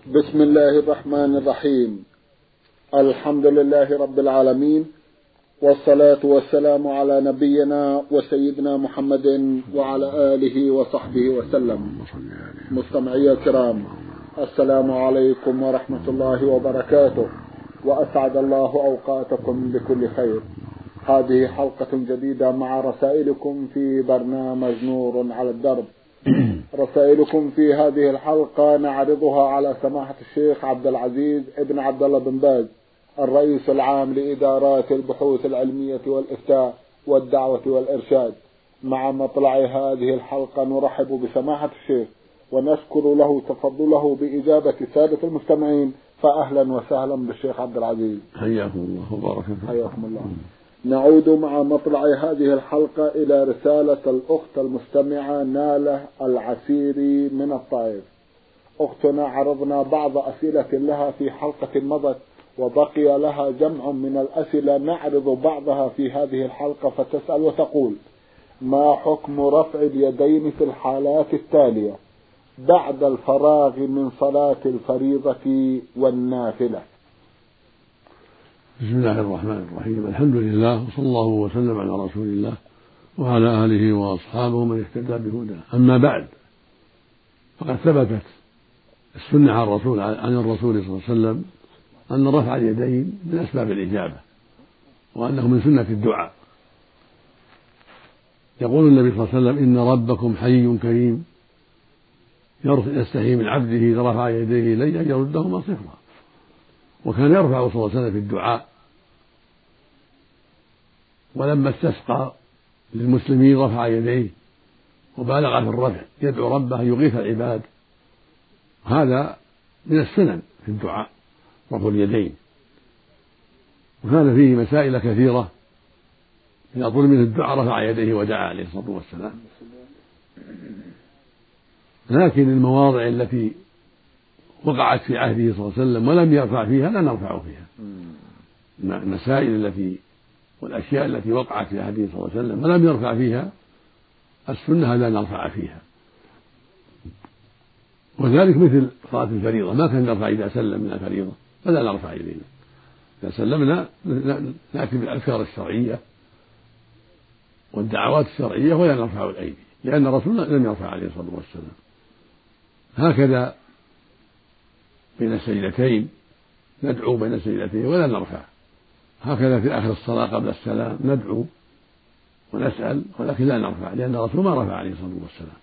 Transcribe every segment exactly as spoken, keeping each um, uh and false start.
بسم الله الرحمن الرحيم. الحمد لله رب العالمين، والصلاة والسلام على نبينا وسيدنا محمد وعلى آله وصحبه وسلم. مستمعي الكرام، السلام عليكم ورحمة الله وبركاته، وأسعد الله أوقاتكم بكل خير. هذه حلقة جديدة مع رسائلكم في برنامج نور على الدرب. رسائلكم في هذه الحلقة نعرضها على سماحة الشيخ عبد العزيز ابن عبد الله بن باز، الرئيس العام لإدارات البحوث العلمية والإفتاء والدعوة والإرشاد. مع مطلع هذه الحلقة نرحب بسماحة الشيخ ونشكر له تفضله بإجابة السادة المستمعين، فأهلا وسهلا بالشيخ عبد العزيز. حياكم الله وبارك فيكم. حياكم الله. نعود مع مطلع هذه الحلقة إلى رسالة الأخت المستمعة نالة العسيري من الطائف. أختنا عرضنا بعض أسئلة لها في حلقة مضت، وبقي لها جمع من الأسئلة نعرض بعضها في هذه الحلقة، فتسأل وتقول: ما حكم رفع اليدين في الحالات التالية بعد الفراغ من صلاة الفريضة والنافلة؟ بسم الله الرحمن الرحيم. الحمد لله، وصلى الله وسلم على رسول الله وعلى آله وأصحابه من اهتدى بهداه. أما بعد، فقد ثبتت السنة عن الرسول عن الرسول صلى الله عليه وسلم أن رفع اليدين من أسباب الإجابة، وأنه من سنة الدعاء. يقول النبي صلى الله عليه وسلم: إن ربكم حي كريم يستحي من عبده إذا رفع يديه إليه أن يردهما صفرا. وكان يرفع صلى الله عليه وسلم في الدعاء، ولما استسقى للمسلمين رفع يديه وبالغ في الرفع يدعو ربه أن يغيث العباد. هذا من السنن في الدعاء، رفع اليدين. وكان فيه مسائل كثيرة، إذا طلب منه الدعاء رفع يديه ودعا عليه الصلاة والسلام. لكن المواضع التي وقعت في عهده صلى الله عليه وسلم ولم يرفع فيها لا نرفع فيها. المسائل التي والأشياء التي وقعت في عهده صلى الله عليه وسلم ولم يرفع فيها السنة لا نرفع فيها. وذلك مثل صلاة الفريضة، ما كان نرفع إذا سلم من الفريضة فلا نرفع إلينا. إذا سلمنا نأتي بالأذكار الشرعية والدعوات الشرعية ولا نرفع الأيدي، لأن الرسول لم يرفع عليه الصلاة والسلام. هكذا بين السجدتين ندعو بين السجدتين ولا نرفع. هكذا في آخر الصلاة قبل السلام ندعو ونسأل ولكن لا نرفع، لأن الرسول ما رفع عليه الصلاة والسلام.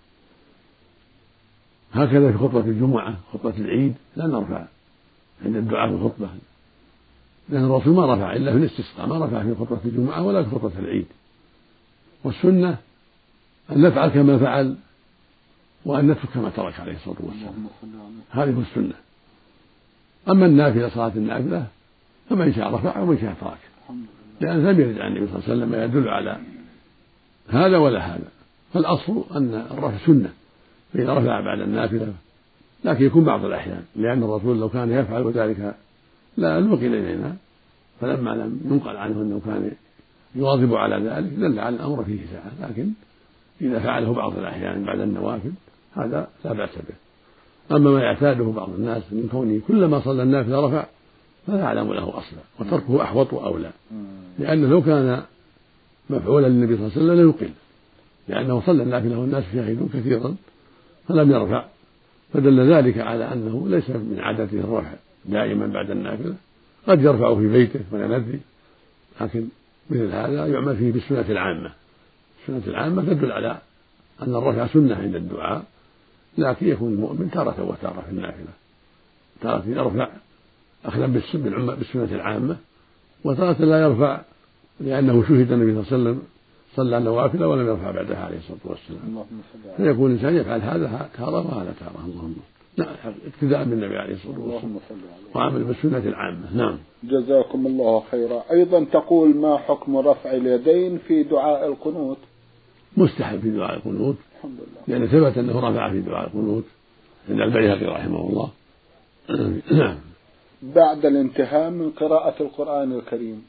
هكذا في خطبة الجمعة، خطبة العيد لا نرفع عند الدعاء في الخطبة، لأن الرسول ما رفع إلا في الاستسقاء، ما رفع في خطبة الجمعة ولا في خطبة العيد. والسنة أن نفعل كما فعل وأن نترك كما ترك عليه الصلاة والسلام. هذه السنة. أما النافلة، صلاة النافلة، فمن شاء رفع ومن شاء ترك، لأن لم يرد عن النبي صلى الله عليه وسلم ما يدل على هذا ولا هذا. فالأصل أن الرفع سنة فإذا رفع بعد النافلة، لكن يكون بعض الأحيان، لأن الرسول لو كان يفعل ذلك لا نقل إلينا، فلما لم ينقل عنه أنه كان يواظب على ذلك دل على الأمر فيه ساعة. لكن إذا فعله بعض الأحيان بعد النوافل هذا لا بأس به. أما ما يعتاده بعض الناس من كونه كلما صلى النافلة رفع فلا أعلم له أصلا، وتركه أحوط وأولى، لأنه لو كان مفعولا للنبي صلى الله عليه وسلم ليقل، لأنه صلى النافلة والناس يشاهدون كثيرا فلم يرفع، فدل ذلك على أنه ليس من عادته الرفع دائما بعد النافلة. قد يرفع في بيته ولا ندري، لكن مثل هذا يعمل فيه بالسنة العامة. السنة العامة تدل على أن الرفع سنة عند الدعاء، لكن يكون المؤمن تارة وتارة في النافلة، تارة يرفع أخذا بالسنة العامة، وتارة لا يرفع لأنه شهد النبي صلى الله عليه وسلم صلى النوافل ولم يرفع بعدها عليه الصلاة والسلام. فيكون الإنسان يفعل هذا تارة وهذا تارة. اللهم اقتداء بالنبي عليه الصلاة والسلام وعمل بالسنة العامة. نعم. جزاكم الله خيرا. أيضا تقول: ما حكم رفع اليدين في دعاء القنوت؟ مستحب في دعاء القنوت، الحمد لله، لأن ثبت أنه رفع في دعاء القنوت عند البيهقي رحمه الله. نعم. بعد الانتهاء من قراءة القرآن الكريم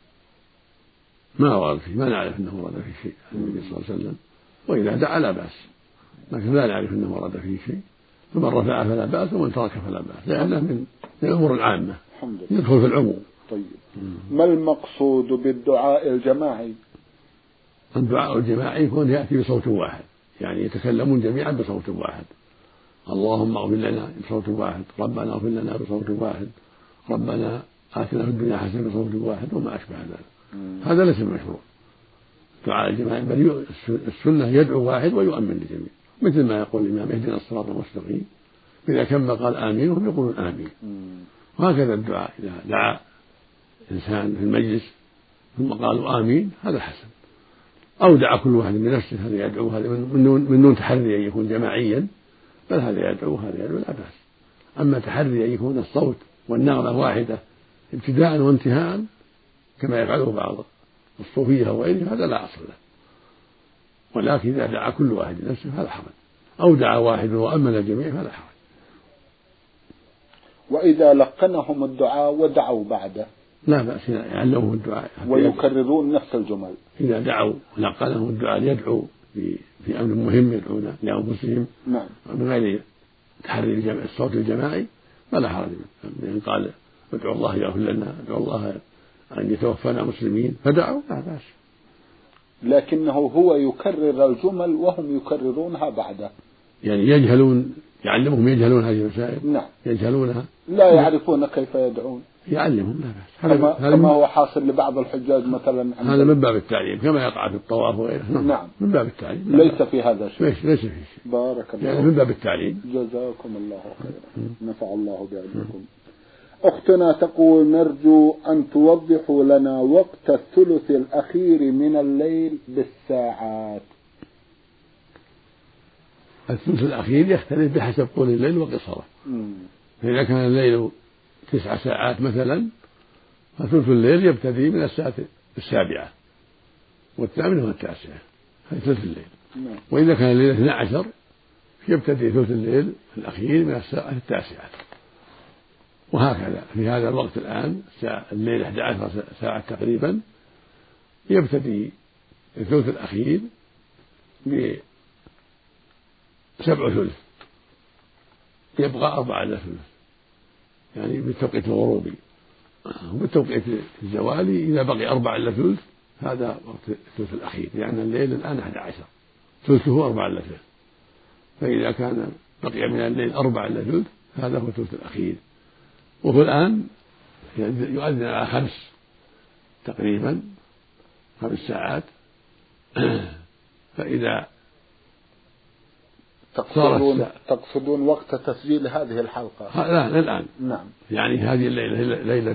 ما ورد فيه، ما نعرف أنه ورد فيه شيء عن النبي صلى الله عليه وسلم، وإذا دعا لا بأس، لكن لا نعرف أنه ورد فيه شيء. فمن رفع فلا بأس ومن ترك فلا بأس، لأنه من الأمور العامة يدخل في العموم. طيب، ما المقصود بالدعاء الجماعي؟ الدعاء الجماعي يكون يأتي بصوت واحد، يعني يتكلمون جميعا بصوت واحد، اللهم اغفر لنا بصوت واحد، ربنا اغفر لنا بصوت واحد، ربنا آتنا في الدنيا حسنة بصوت واحد، وما أشبه ذلك. هذا ليس مشروع دعاء الجماعي، بل السنة يدعو واحد ويؤمن للجميع، مثل ما يقول الإمام اهدنا الصراط المستقيم، إذا كم قال آمين وهم يقولون آمين. وهكذا الدعاء إذا دعا إنسان في المجلس ثم قالوا آمين هذا حسن، أو دعا كل واحد بنفسه هذا يدعو، هذا من دون تحري أن يكون جماعيا، بل هذا يدعو هذا يدعو لا بأس. أما تحري أن يكون الصوت والنغمة واحدة ابتداء وانتهاء كما يفعله بعض الصوفية وغيرهم هذا لا أصل له، ولكن إذا دعا كل واحد بنفسه هذا حرج، أو دعا واحد وأمن الجميع فلا حرج. وإذا لقنهم الدعاء ودعوا بعده لا بأس، يعلمهم الدعاء ويكررون نفس الجمل. إذا دعوا لقنهم الدعاء ليدعوا في في أمر مهم يدعون لأنفسهم نعم بغير تحري الصوت الجماعي فلا حرج منه. يعني قال ادعوا الله يغفر لنا، ادعوا الله أن يتوفانا مسلمين، فدعوا لا بأس، لكنه هو يكرر الجمل وهم يكررونها بعده، يعني يجهلون، يعلمهم يجهلون هذه المسائل. نعم يجهلونها، لا يعرفون كيف يدعون، يعلمهم لا بأس. كما, كما هو حاصل لبعض الحجاج مثلا، هذا من باب التعليم كما يقع في الطواف وغيره. نعم من باب التعليم، ليس في هذا شيء، ليس, ليس في شيء، بارك الله يعني من باب التعليم. جزاكم الله خيرا، نفع الله بعلمكم. أختنا تقول نرجو أن توضحوا لنا وقت الثلث الأخير من الليل بالساعات. الثلث الأخير يختلف بحسب طول الليل وقصره، فإذا كان الليل تسع ساعات مثلا فثلث الليل يبتدي من الساعة السابعة والثامنة والتاسعة، هذا ثلث الليل. وإذا كان الليل اثنى عشر يبتدي ثلث الليل الأخير من الساعة التاسعة، وهكذا في هذا الوقت الآن الليل أحد عشر ساعة تقريبا يبتدي الثلث الأخير بسبع ثلث يبقى أربعة إلا ثلث، يعني بالتوقيت الغروبي، وبالتوقيت الزوالي إذا بقي أربعة إلا ثلث هذا وقت الثلث الأخير، لأن يعني الليل الآن أحد عشر ثلثه أربعة إلا ثلث، فإذا كان بقي من الليل أربعة إلا ثلث هذا هو الثلث الأخير. وهو الآن يؤذن على خمس تقريبا خمس ساعات فإذا تقصدون, تقصدون وقت تسجيل هذه الحلقة؟ لا الآن. نعم. يعني هذه الليلة ليلة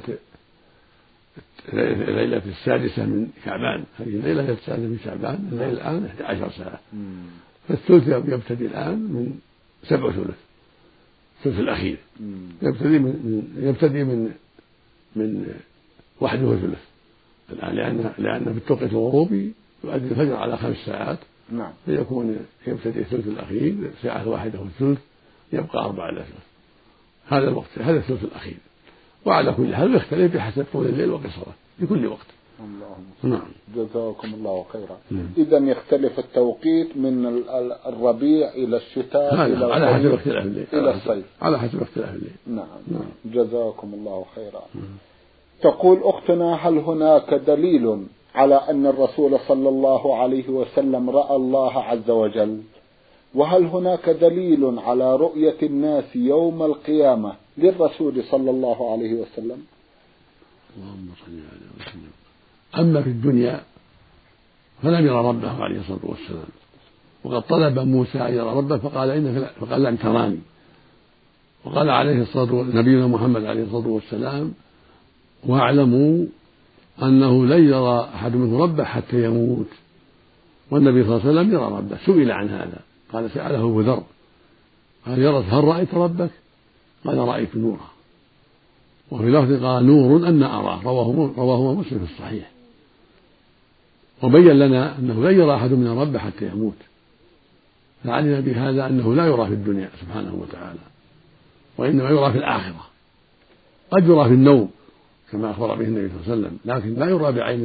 ليلة السادسة من شعبان، هذه الليلة السادسة من شعبان، الليل الآن إحدى عشر ساعة، فالثلث يبتدي الآن من سبع ثلث، الثلث الأخير يبتدي من يبتدي من من واحد وثلث الآن، لأن لأن في التوقيت الغروبي يؤذن الفجر على خمس ساعات. نعم. فيكون يبتدي الثلث الأخير ساعة واحدة والثلث يبقى أربعة إلى ثلث، هذا الوقت هذا الثلث الأخير. وعلى كل حال يختلف بحسب طول الليل وقصره لكل وقت. اللهم نعم. جزاكم الله خيرا. إذا يختلف التوقيت من الربيع إلى الشتاء إلى على حسب اختلاف الليل إلى الصيف، على حسب اختلاف الليل. نعم. نعم. جزاكم الله خيرا. تقول أختنا هل هناك دليل على أن الرسول صلى الله عليه وسلم رأى الله عز وجل؟ وهل هناك دليل على رؤية الناس يوم القيامة للرسول صلى الله عليه وسلم؟ اللهم صل على وسلم. أما في الدنيا فلم يرى ربه عليه الصلاة والسلام، وقد طلب موسى أن يرى ربه فقال إنك فقال لن تراني، وقال عليه الصلاة والسلام نبينا محمد عليه الصلاة والسلام واعلموا أنه لن يرى أحد منه ربه حتى يموت. والنبي صلى الله عليه وسلم يرى ربه، سئل عن هذا قال سأله أبو ذر قال يا رسول هل رأيت ربك؟ قال رأيت نورا، وفي لفظ قال نور أن أراه، رواه رواه مسلم في الصحيح. وبين لنا أنه لن يرى أحد من ربه حتى يموت، فعلم بهذا أنه لا يرى في الدنيا سبحانه وتعالى، وإنما يرى في الآخرة. قد يرى في النوم كما أخبر به النبي صلى الله عليه وسلم، لكن لا يرى بعين، بالعين في اليقظة إلا في الآخرة.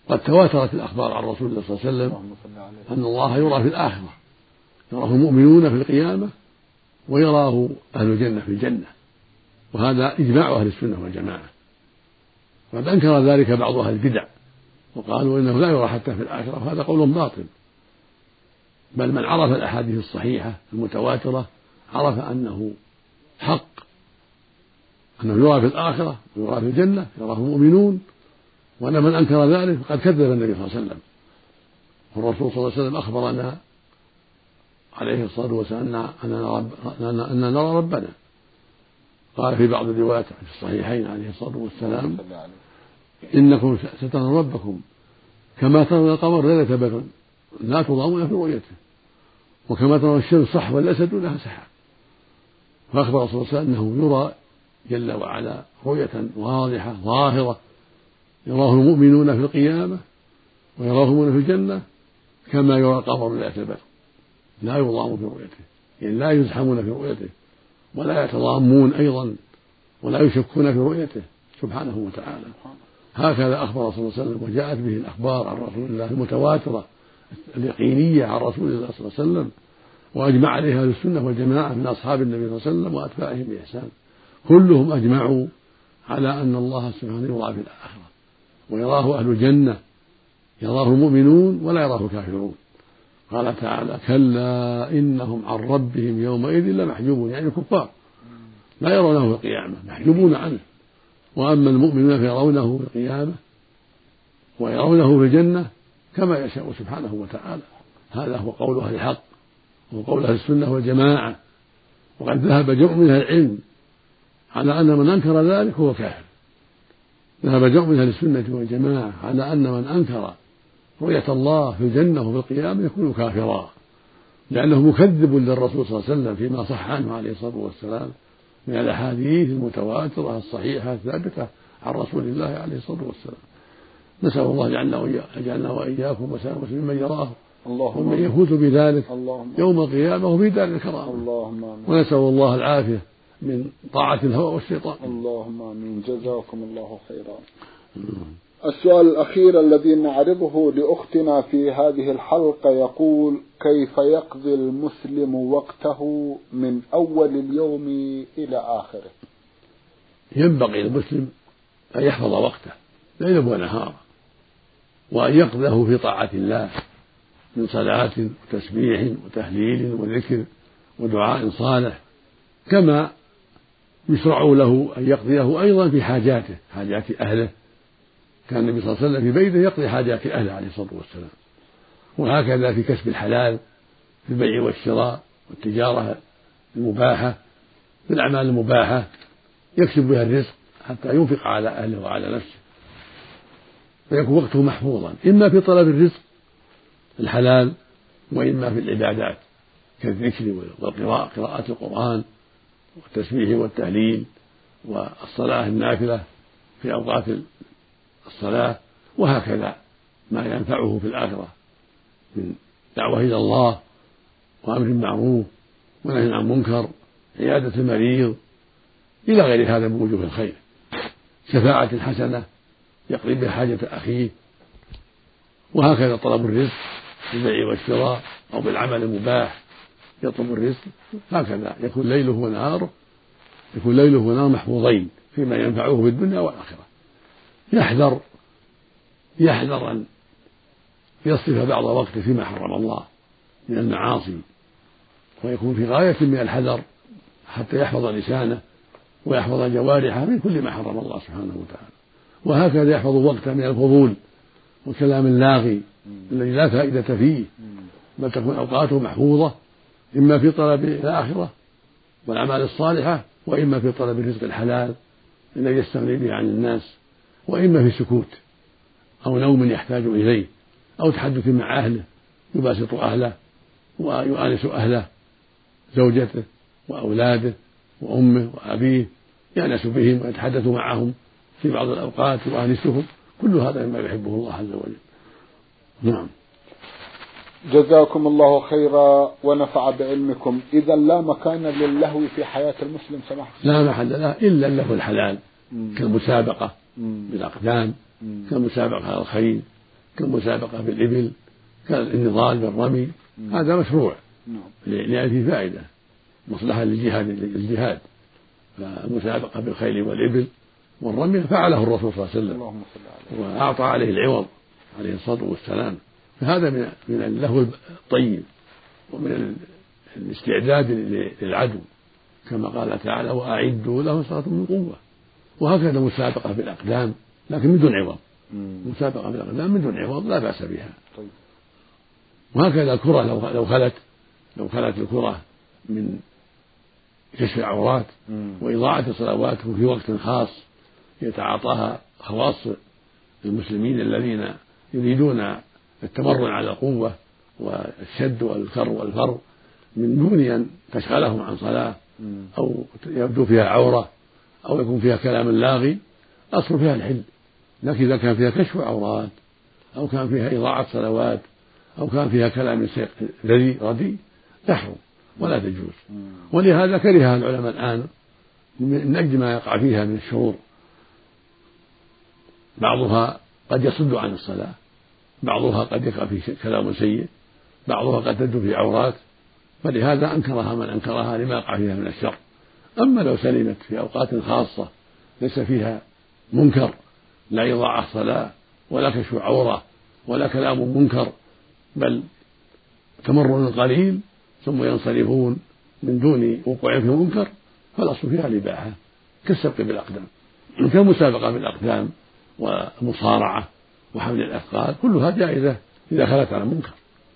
قد تواترت الأخبار عن رسول الله صلى الله عليه وسلم أن الله يرى في الآخرة، يراه المؤمنون في القيامة ويراه أهل الجنة في الجنة، وهذا إجماع أهل السنة والجماعة. وقد أنكر ذلك بعض أهل البدع وقالوا إنه لا يرى حتى في الآخرة، وهذا قول باطل، بل من عرف الأحاديث الصحيحة المتواترة عرف أنه حق، أنه يرى في الآخرة ويرى في الجنة، يراه المؤمنون، وأن من أنكر ذلك فقد كذب النبي صلى الله عليه وسلم. والرسول صلى الله عليه وسلم أخبرنا عليه الصلاة والسلام أننا نرى ربنا، قال في بعض الروايات في الصحيحين عليه الصلاة والسلام: إنكم سترون ربكم كما ترون القمر ليلة بدر لا تضامون في رؤيته، وكما ترون الشمس صحوا والأسد لها سحاب. فأخبر صلى الله عليه وسلم أنه يرى جل وعلا رؤية واضحة ظاهرة، يراه المؤمنون في القيامة ويراه المؤمنون في الجنة كما يرى القمر ليلة بدر، لا يضام في رؤيته، يعني لا يزحمون في رؤيته ولا يتضامون أيضا ولا يشكون في رؤيته سبحانه وتعالى. هكذا أخبر صلى الله عليه وسلم، وجاءت به الأخبار عن رسول الله المتواترة اليقينية عن رسول الله صلى الله عليه وسلم، وأجمع عليها أهل السنة والجماعة من أصحاب النبي صلى الله عليه وسلم وأتباعهم بإحسان، كلهم أجمعوا على أن الله سبحانه يرى في الآخرة ويراه أهل الجنة، يراه المؤمنون ولا يراه الكافرون. قال تعالى: كلا إنهم عن ربهم يومئذ لمحجوبون، يعني الكفار لا يرونه في القيامة، محجوبون عنه. وأما المؤمنون فيرونه في القيامة ويرونه في الجنة كما يشاء سبحانه وتعالى. هذا هو قول أهل الحق وقول أهل السنة والجماعة. وقد ذهب جمع من أهل العلم على أن من أنكر ذلك هو كافر. ذهب جمع من أهل السنة والجماعة على أن من أنكر رؤية الله في الجنة وفي القيامة يكون كافرا، لأنه مكذب للرسول صلى الله عليه وسلم فيما صح عنه عليه الصلاة والسلام من الأحاديث المتواترة الصحيحة الثابتة عن رسول الله عليه الصلاة والسلام. نسأل الله يجعلنا وإياكم وسائر المسلمين من يراه ومن يفوز بذلك يوم القيامة وفي دار الكرامة، ونسأل الله العافية من طاعة الهوى والشيطان. اللهم آمين. جزاكم الله خيرا. السؤال الأخير الذي نعرضه لأختنا في هذه الحلقة يقول: كيف يقضي المسلم وقته من أول اليوم إلى آخره؟ ينبغي للمسلم أن يحفظ وقته ليلا ونهارا، وأن يقضيه في طاعة الله من صلاة وتسبيح وتهليل وذكر ودعاء صالح، كما يشرع له أن يقضيه أيضا في حاجاته، حاجات أهله. كان النبي صلى الله عليه وسلم في بيته يقضي حاجات أهله عليه الصلاة والسلام. وهكذا في كسب الحلال، في البيع والشراء والتجارة المباحة، في الأعمال المباحة يكسب بها الرزق حتى ينفق على أهله وعلى نفسه، فيكون وقته محفوظا إما في طلب الرزق الحلال وإما في العبادات كالذكر والقراءة، قراءة القرآن والتسبيح والتهليل والصلاة النافلة في أوقات الصلاة، وهكذا ما ينفعه في الآخرة من دعوة إلى الله وأمر معروف ونهي عن منكر، عيادة المريض، إلى غير هذا من وجوه الخير، شفاعة حسنة يقضي بها حاجة أخيه، وهكذا طلب الرزق بالبيع والشراء أو بالعمل المباح يطلب الرزق. هكذا يكون ليله ونهاره يكون ليله ونهاره محفوظين فيما ينفعه في الدنيا والآخرة. يحذر يحذر أن يصرف بعض وقته فيما حرم الله من المعاصي، ويكون في غاية من الحذر حتى يحفظ لسانه ويحفظ جوارحه من كل ما حرم الله سبحانه وتعالى. وهكذا يحفظ وقته من الفضول والكلام اللاغي الذي لا فائدة فيه، بل تكون أوقاته محفوظة إما في طلب الآخرة والأعمال الصالحة، وإما في طلب الرزق الحلال الذي يستغني به عن الناس، وإما في سكوت أو نوم يحتاج إليه أو تحدث مع أهله، يباسط أهله ويؤانس أهله، زوجته وأولاده وأمه وأبيه، يأنس بهم ويتحدث معهم في بعض الأوقات ويؤانسهم، كل هذا مما يحبه الله عز وجل. نعم. جزاكم الله خيرا ونفع بعلمكم. إذا لا مكان للهو في حياة المسلم سماحة؟ لا محل له إلا اللهو الحلال، كالمسابقة بالأقدام، كالمسابقة على الخيل، كالمسابقة بالإبل، كالنضال بالرمي، هذا مشروع لأن فيه فائدة مصلحة للجهاد الجهاد. فالمسابقة بالخيل والإبل والرمي فعله الرسول صلى الله عليه وسلم وأعطى عليه العوض عليه الصلاة والسلام. فهذا من من اللهو الطيب ومن الاستعداد للعدو، كما قال تعالى: وأعدوا له استطعتم من قوة. وهكذا مسابقة بالأقدام لكن من دون عوض، مسابقة بالأقدام من دون عوض لا بأس بها. وهكذا الكرة لو خلت لو خلت الكرة من كشف العورات وإضاعة الصلوات في وقت خاص يتعاطاها خواص المسلمين الذين يريدون التمرن على القوة والشد والكر والفر من دون أن تشغلهم عن صلاة أو يبدو فيها عورة أو يكون فيها كلام لاغي، أصل فيها الحل. لكن إذا كان فيها كشف عورات أو كان فيها إضاعة صلوات أو كان فيها كلام ذري ردي تحرم ولا تجوز. ولهذا كرهها العلماء الآن من أجل ما يقع فيها من الشرور، بعضها قد يصد عن الصلاة، بعضها قد يقع في كلام سيء، بعضها قد تبدو في عورات، فلهذا أنكرها من أنكرها لما يقع فيها من الشر. أما لو سلمت في أوقات خاصة ليس فيها منكر، لا إضاعة صلاة ولا كشف عورة ولا كلام منكر، بل تمرن قليل ثم ينصرفون من دون وقوع في منكر، فالأصل فيها الإباحة كالسبق بالأقدام، كالمسابقة بالأقدام ومصارعة وحمل الأثقال، كلها جائزة إذا خلت على منكر.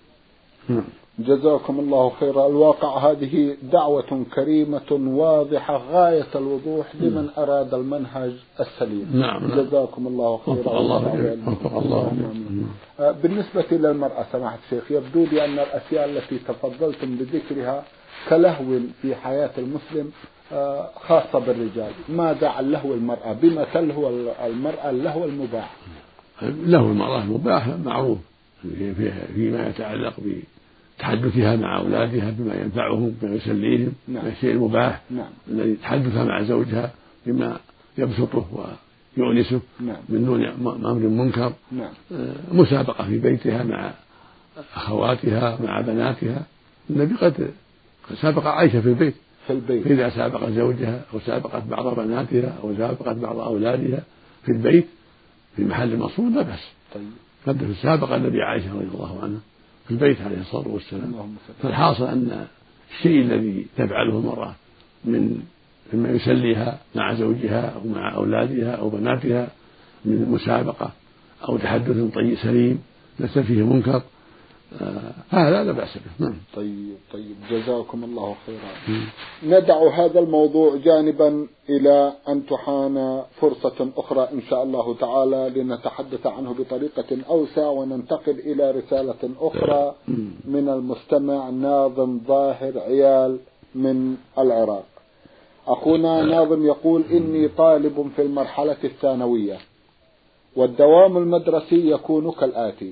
جزاكم الله خيرا. الواقع هذه دعوة كريمة واضحة غاية الوضوح لمن أراد المنهج السليم. نعم. جزاكم الله خيرا. الله الله. بالنسبة للمرأة سماحة الشيخ، يبدو لي أن الأشياء التي تفضلتم بذكرها كلهو في حياة المسلم خاصة بالرجال، ماذا عن لهو المرأة؟ بما تلهو المرأة اللهو المباح؟ لهو المرأة المباح معروف فيما يتعلق بتحدثها مع أولادها بما ينفعهم بما يسليهم من الشيء المباح الذي تحدثها مع زوجها بما يبسطه ويؤنسه من دون أمر منكر، مسابقة في بيتها مع أخواتها مع بناتها. النبي قد سابق عائشة في البيت في البيت فإذا سابقت زوجها أو سابقت بعض بناتها أو سابقت بعض أولادها في البيت في محل مصون لا بأس. قد سابق النبي عائشة رضي الله عنها في البيت عليه الصلاة والسلام. فالحاصل أن الشيء الذي تفعله المرأة من مما يسليها مع زوجها أو مع أولادها أو بناتها من مسابقة أو تحدث طيب سليم ليس فيه منكر، آه هذا لا بأس به. طيب طيب جزاكم الله خيرا. ندع هذا الموضوع جانبا إلى أن تحان فرصة أخرى إن شاء الله تعالى لنتحدث عنه بطريقة أوسع، وننتقل إلى رسالة أخرى من المستمع ناظم ظاهر عيال من العراق. أخونا ناظم يقول: إني طالب في المرحلة الثانوية والدوام المدرسي يكون كالآتي: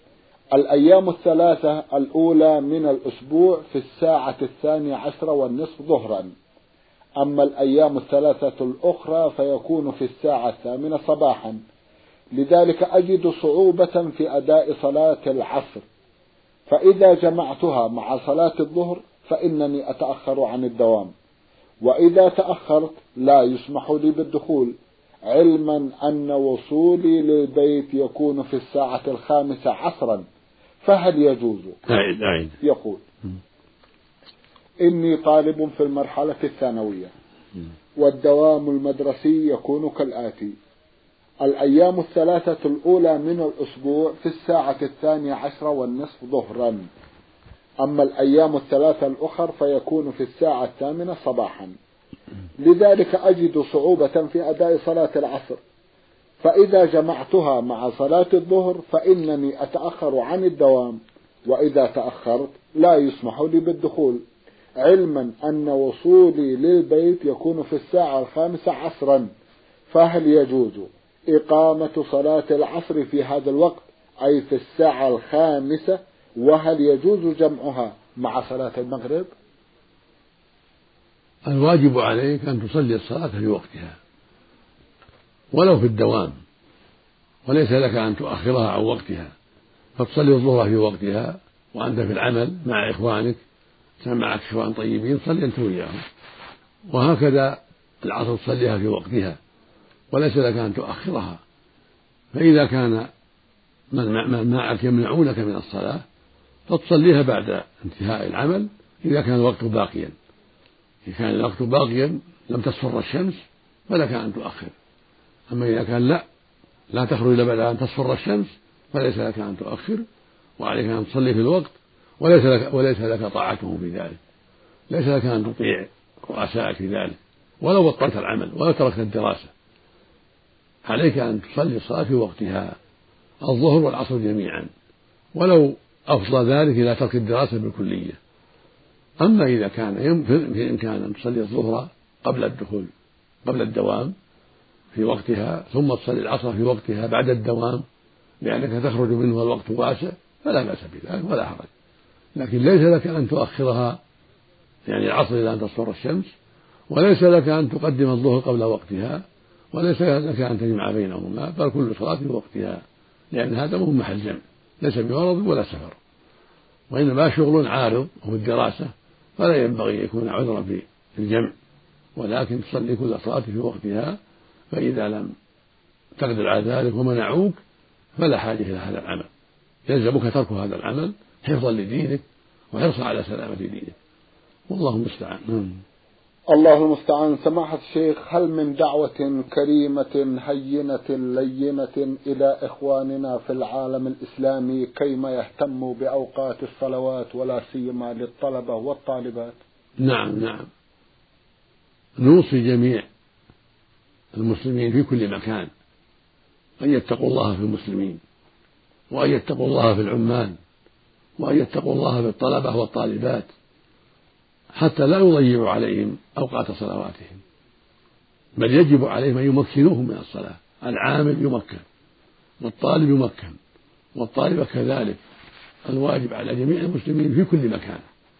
الأيام الثلاثة الأولى من الأسبوع في الساعة الثانية عشرة والنصف ظهرا، أما الأيام الثلاثة الأخرى فيكون في الساعة الثامنة صباحا، لذلك أجد صعوبة في أداء صلاة العصر، فإذا جمعتها مع صلاة الظهر فإنني أتأخر عن الدوام، وإذا تأخرت لا يسمح لي بالدخول، علما أن وصولي للبيت يكون في الساعة الخامسة عصرا، فهل يجوز؟ أعيد أعيد. يقول: إني طالب في المرحلة الثانوية والدوام المدرسي يكون كالآتي: الأيام الثلاثة الأولى من الأسبوع في الساعة الثانية عشرة والنصف ظهرا، أما الأيام الثلاثة الأخر فيكون في الساعة الثامنة صباحا، لذلك أجد صعوبة في أداء صلاة العصر، فإذا جمعتها مع صلاة الظهر فإنني أتأخر عن الدوام، وإذا تأخرت لا يسمح لي بالدخول، علما أن وصولي للبيت يكون في الساعة الخامسة عصرا، فهل يجوز إقامة صلاة العصر في هذا الوقت أي في الساعة الخامسة، وهل يجوز جمعها مع صلاة المغرب؟ الواجب عليك أن تصلي الصلاة في وقتها ولو في الدوام، وليس لك أن تؤخرها عن وقتها، فتصلي الظهر في وقتها وأنت في العمل مع إخوانك، معك إخوان طيبين، صلي أنت وياهم. وهكذا العصر تصليها في وقتها وليس لك أن تؤخرها. فإذا كان من معك يمنعونك من الصلاة فتصليها بعد انتهاء العمل إذا كان الوقت باقيا. إذا كان الوقت باقيا لم تصفر الشمس فلك أن تؤخر. أما إذا كان لا لا تخرج إلا بعد أن تصفر الشمس فليس لك أن تؤخر، وعليك أن تصلي في الوقت، وليس لك, وليس لك طاعته في ذلك. ليس لك أن تطيع رؤسائك في ذلك ولو بطلت العمل ولو تركت الدراسة. عليك أن تصلي الصلاة في وقتها، الظهر والعصر جميعا، ولو أفضل ذلك إلى ترك الدراسة بالكلية. أما إذا كان في إمكان أن تصلي الظهر قبل الدخول قبل الدوام في وقتها ثم تصلي العصر في وقتها بعد الدوام لأنك تخرج منه الوقت واسع فلا بأس بذلك ولا حرج. لكن ليس لك أن تؤخرها يعني العصر إلى أن تصفر الشمس، وليس لك أن تقدم الظهر قبل وقتها، وليس لك أن تجمع بينهما، بل كل صلاة في وقتها، لأن هذا مو محل جمع، ليس بمرض ولا سفر، وإنما شغل عارض أو الدراسة، فلا ينبغي أن يكون عذرا في الجمع، ولكن تصلي كل صلاة في وقتها. فإذا لم تقدر على ذلك ومنعوك فلا حاجة إلى هذا العمل، يلزمك ترك هذا العمل حفظا لدينك وحرصا على سلامة دينك، والله المستعان. الله المستعان. سماحة الشيخ، هل من دعوة كريمة هينة لينة إلى إخواننا في العالم الإسلامي كيما يهتموا بأوقات الصلوات ولا سيما للطلبة والطالبات؟ نعم نعم، نوصي جميع المسلمين في كل مكان أن يتقوا الله في المسلمين، وأن يتقوا الله في العمال، وأن يتقوا الله في الطلبة والطالبات، حتى لا يضيعوا عليهم أوقات صلواتهم، بل يجب عليهم أن يمكنوهم من الصلاة. العامل يمكن والطالب يمكن والطالبة كذلك. الواجب على جميع المسلمين في كل مكان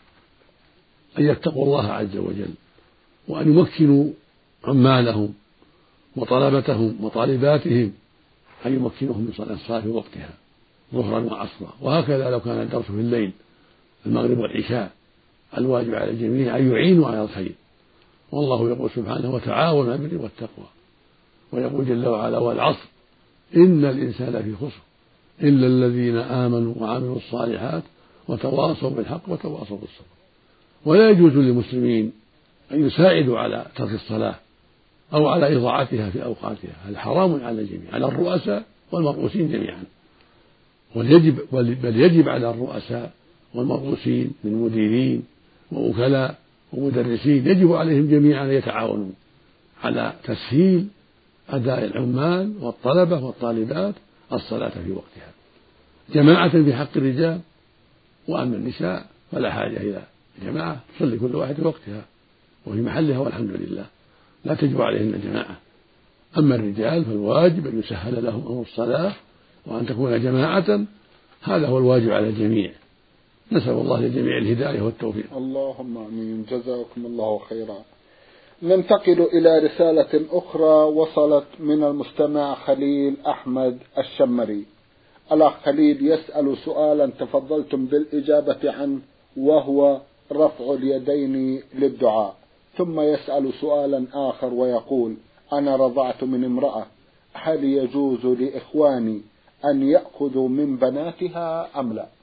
أن يتقوا الله عز وجل، وأن يمكنوا عمالهم وطلبتهم وطالباتهم، أن يمكنوهم من صلاة الصلاة في وقتها ظهرا وعصرا. وهكذا لو كان الدرس في الليل المغرب والعشاء، الواجب على الجميع أن يعينوا على الخير. والله يقول سبحانه وتعاونوا على البر والتقوى، ويقول جل وعلا والعصر إن الإنسان لفي خسر إلا الذين آمنوا وعملوا الصالحات وتواصوا بالحق وتواصوا بالصبر. ولا يجوز للمسلمين أن يساعدوا على ترك الصلاة أو على إضاعتها في أوقاتها، هذا حرام على الجميع، على الرؤساء والمرؤوسين جميعا. ويجب بل يجب على الرؤساء والمرؤوسين من مديرين ووكلاء ومدرسين، يجب عليهم جميعا أن يتعاونوا على تسهيل أداء العمال والطلبة والطالبات الصلاة في وقتها جماعة في حق الرجال. وأما النساء فلا حاجة إلى جماعة، تصلي كل واحد في وقتها وفي محلها والحمد لله، لا تجب عليهن جماعة. أما الرجال فالواجب أن يسهل لهم أمر الصلاة وأن تكون جماعة، هذا هو الواجب على الجميع. نسأل الله للجميع الهداية والتوفيق. اللهم آمين، جزاكم الله خيرا. ننتقل إلى رسالة أخرى وصلت من المستمع خليل أحمد الشمري. الأخ خليل يسأل سؤالا تفضلتم بالإجابة عنه، وهو رفع اليدين للدعاء، ثم يسأل سؤالا آخر ويقول: أنا رضعت من امرأة، هل يجوز لإخواني أن يأخذوا من بناتها أم لا؟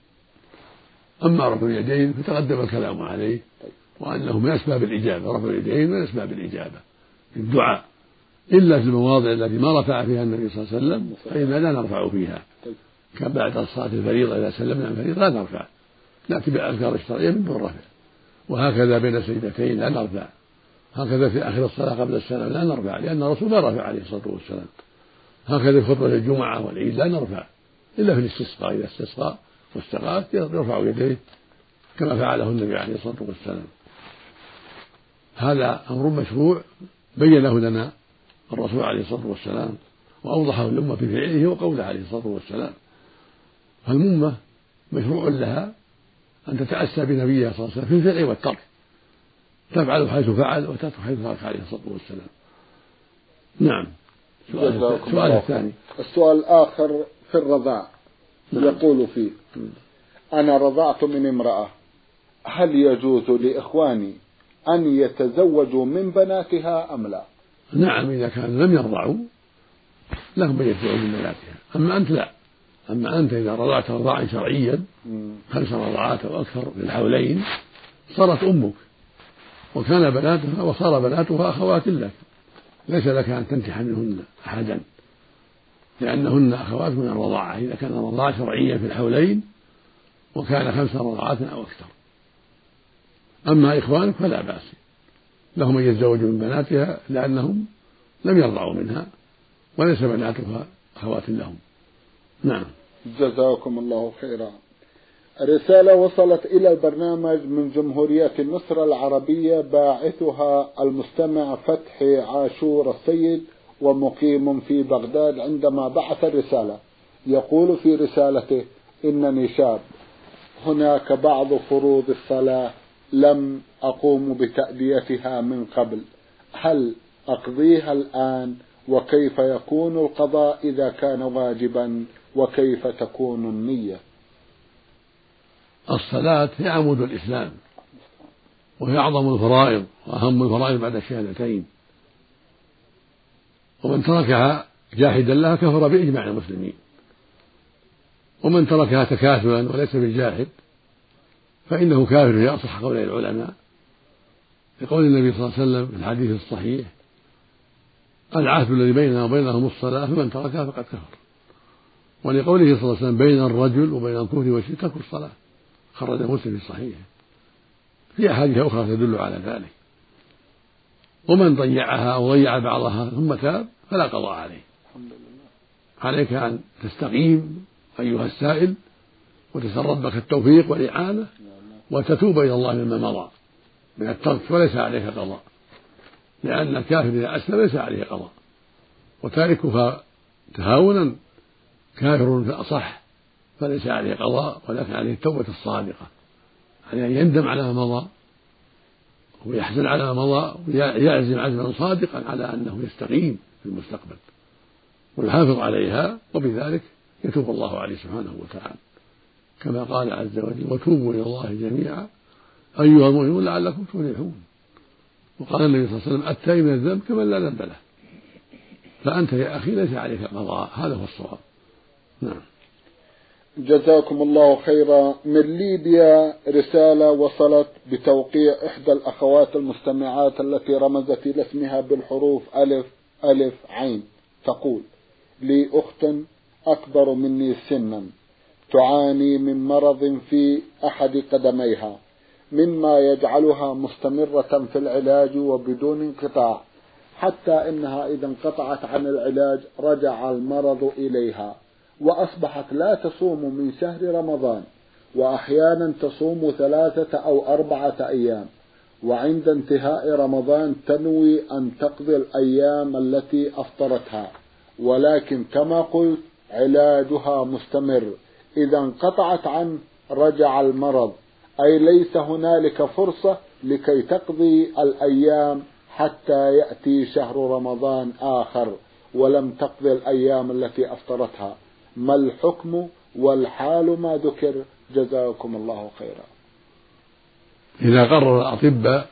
أما رفع اليدين فتقدم الكلام عليه، وأنه من أسباب الإجابة، رفع اليدين من أسباب الإجابة في الدعاء، إلا في المواضع التي ما رفع فيها النبي صلى الله عليه وسلم فإننا لا نرفع فيها، كان بعد الصلاة الفريضة إذا سلمنا عن الفريضة لا نرفع، نأتي بالأذكار الشرعية من دون رفع. وهكذا بين السجدتين لا نرفع، هكذا في آخر الصلاة قبل السلام لا نرفع، لأن الرسول ما رفع عليه الصلاة والسلام. هكذا في خطبة الجمعة والعيد لا نرفع، إلا في الاستسقاء، إذا استسقى واستغاث يرفع يديه كما فعله النبي عليه الصلاة والسلام. هذا أمر مشروع بينه لنا الرسول عليه الصلاة والسلام وأوضحه الأمة في فعله وقوله عليه الصلاة والسلام. فالأمة مشروع لها أن تتأسى بنبيها صلى الله عليه وسلم في الفعل والترك، تفعل حيث فعل وتترك حيث ترك عليه الصلاة والسلام. نعم. السؤال الثاني. السؤال الآخر في الرضاع. نعم. يقول فيه: أنا رضعت من امرأة، هل يجوز لإخواني أن يتزوجوا من بناتها أم لا؟ نعم، إذا كانوا لم يرضعوا لهم أن يتزوجوا من بناتها، أما أنت لا. أما أنت إذا رضعت رضاعا شرعيا خمس رضعات أو أكثر في الحولين صارت أمك، وكان بناتها وصار بناتها أخوات لك، ليس لك أن تنكح منهن أحدا، لأنهن أخوات من الرضاعة إذا كان الرضاعة شرعيا في الحولين وكان خمس رضعات أو أكثر. أما إخوانك فلا بأس لهم أن يتزوجوا من بناتها لأنهم لم يرضعوا منها وليس بناتها أخوات لهم. نعم. جزاكم الله خيرا. رسالة وصلت إلى البرنامج من جمهورية مصر العربية، باعثها المستمع فتحي عاشور السيد ومقيم في بغداد. عندما بعث الرسالة يقول في رسالته: إنني شاب، هناك بعض فروض الصلاة لم أقوم بتأديتها من قبل، هل أقضيها الآن؟ وكيف يكون القضاء إذا كان واجبا؟ وكيف تكون النية؟ الصلاة هي عمود الإسلام، وهي أعظم الفرائض وأهم الفرائض بعد الشهادتين، ومن تركها جاحدا لها كفر بإجماع المسلمين، ومن تركها تكاسلا وليس بالجاحد فإنه كافر في أصح قولي العلماء، لقول النبي صلى الله عليه وسلم في الحديث الصحيح: العهد الذي بيننا وبينهم الصلاة فمن تركها فقد كفر. ولقوله صلى الله عليه وسلم: بين الرجل وبين الكفر والشرك ترك الصلاة، خرج مسلم في الصحيح. في أحاديث أخرى تدل على ذلك. ومن ضيعها أو ضيع بعضها ثم تاب فلا قضاء عليه. عليك أن تستقيم أيها السائل وتسأل ربك التوفيق والإعانة وتتوب إلى الله مما مضى من الترك، وليس عليك قضاء، لأن الكافر إذا أسلم ليس عليه قضاء، وتاركها تهاونا كافر في الأصح فليس عليه قضاء، ولكن عليه التوبة الصادقة، عليه أن يندم على ما مضى ويحزن على ما مضى ويعزم عزما صادقا على أنه يستقيم في المستقبل ويحافظ عليها، وبذلك يتوب الله عليه سبحانه وتعالى، كما قال عز وجل: وتوبوا إلى الله جميعا أيها المؤمنون لعلكم تفلحون. وقال النبي صلى الله عليه وسلم: التائب من الذنب كمن لا ذنب له. فأنت يا أخي ليس عليك قضاء، هذا هو الصواب. نعم. جزاكم الله خيرا. من ليبيا رسالة وصلت بتوقيع إحدى الأخوات المستمعات التي رمزت إلى اسمها بالحروف ألف ألف عين، تقول: لي أخت أكبر مني سنا تعاني من مرض في أحد قدميها مما يجعلها مستمرة في العلاج وبدون انقطاع، حتى إنها إذا انقطعت عن العلاج رجع المرض إليها، وأصبحت لا تصوم من شهر رمضان، وأحيانا تصوم ثلاثة أو أربعة أيام، وعند انتهاء رمضان تنوي أن تقضي الأيام التي أفطرتها، ولكن كما قلت علاجها مستمر، إذا انقطعت عنه رجع المرض، أي ليس هنالك فرصة لكي تقضي الأيام حتى يأتي شهر رمضان آخر ولم تقضي الأيام التي أفطرتها، ما الحكم والحال ما ذكر؟ جزاكم الله خيرا. إذا قرر الأطباء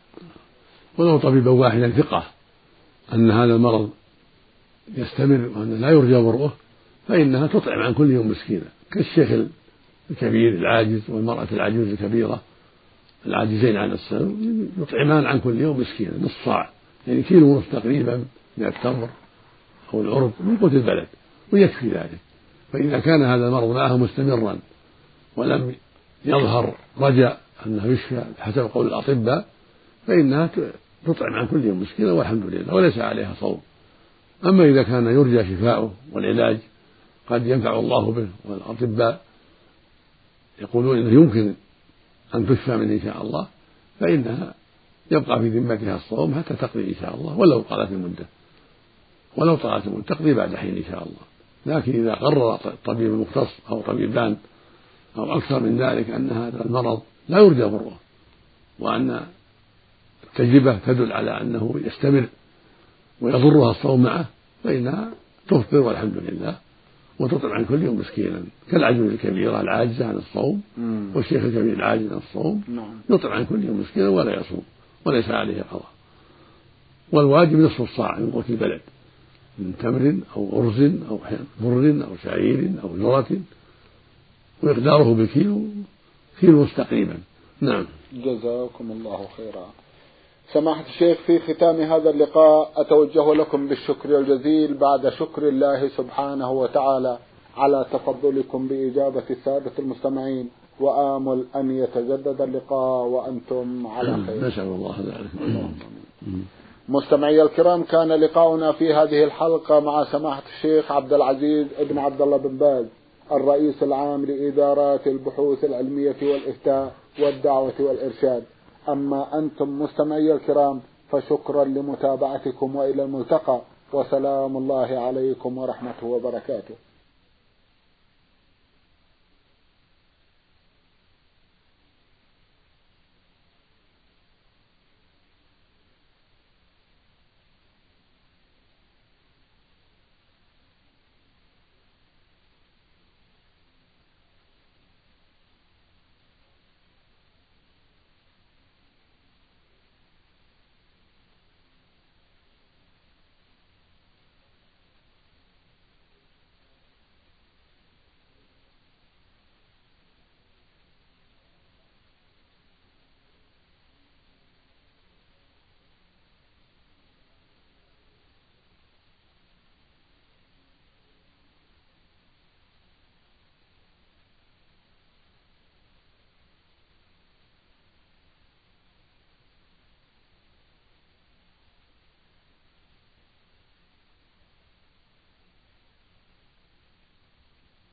ولو طبيبا واحدا ثقة أن هذا المرض يستمر وأن لا يرجى برؤه فإنها تطعم عن كل يوم مسكينا، كالشيخ الكبير العاجز والمرأة العجوز الكبيرة العاجزين عن الصوم يطعمان عن كل يوم مسكينا نصف صاع، يعني كيلو ونصف تقريبا من التمر أو العرض من قوت البلد، ويكفي ذلك. فإذا كان هذا المرض معه مستمرا ولم يظهر رجاء أنه يشفى حسب قول الأطباء فإنها تطعم عن كل يوم مسكينا والحمد لله وليس عليها صوم. أما إذا كان يرجى شفاؤه والعلاج قد ينفع الله به والأطباء يقولون إنه يمكن أن تشفى منه إن شاء الله فإنها يبقى في ذمتها الصوم حتى تقضي إن شاء الله، ولو طالت المدة ولو طالت المدة تقضي بعد حين إن شاء الله. لكن إذا قرر الطبيب المختص أو طبيبان أو أكثر من ذلك أن هذا المرض لا يرجى برؤه وأن التجربة تدل على أنه يستمر ويضرها الصوم معه فإنها تفطر والحمد لله، وتطعم عن كل يوم مسكينا، كالعجوز الكبيرة العاجزة عن الصوم والشيخ الكبير العاجز عن الصوم يطعم عن كل يوم مسكينا ولا يصوم وليس عليه قضاء. والواجب نصف الصاع من قوت البلد من تمر أو أرز أو بر أو شعير أو ذرة، ومقداره بالكيلو كيلو تقريبا. نعم. جزاكم الله خيرا. سماحة الشيخ، في ختام هذا اللقاء أتوجه لكم بالشكر الجزيل بعد شكر الله سبحانه وتعالى على تفضلكم بإجابة السادة المستمعين، وآمل أن يتجدد اللقاء وأنتم على خير. نسأل الله ذلك. مستمعي الكرام، كان لقاؤنا في هذه الحلقة مع سماحة الشيخ عبد العزيز ابن عبد الله بن باز، الرئيس العام لإدارات البحوث العلمية والإفتاء والدعوة والإرشاد. أما أنتم مستمعي الكرام فشكرا لمتابعتكم، وإلى الملتقى، وسلام الله عليكم ورحمته وبركاته.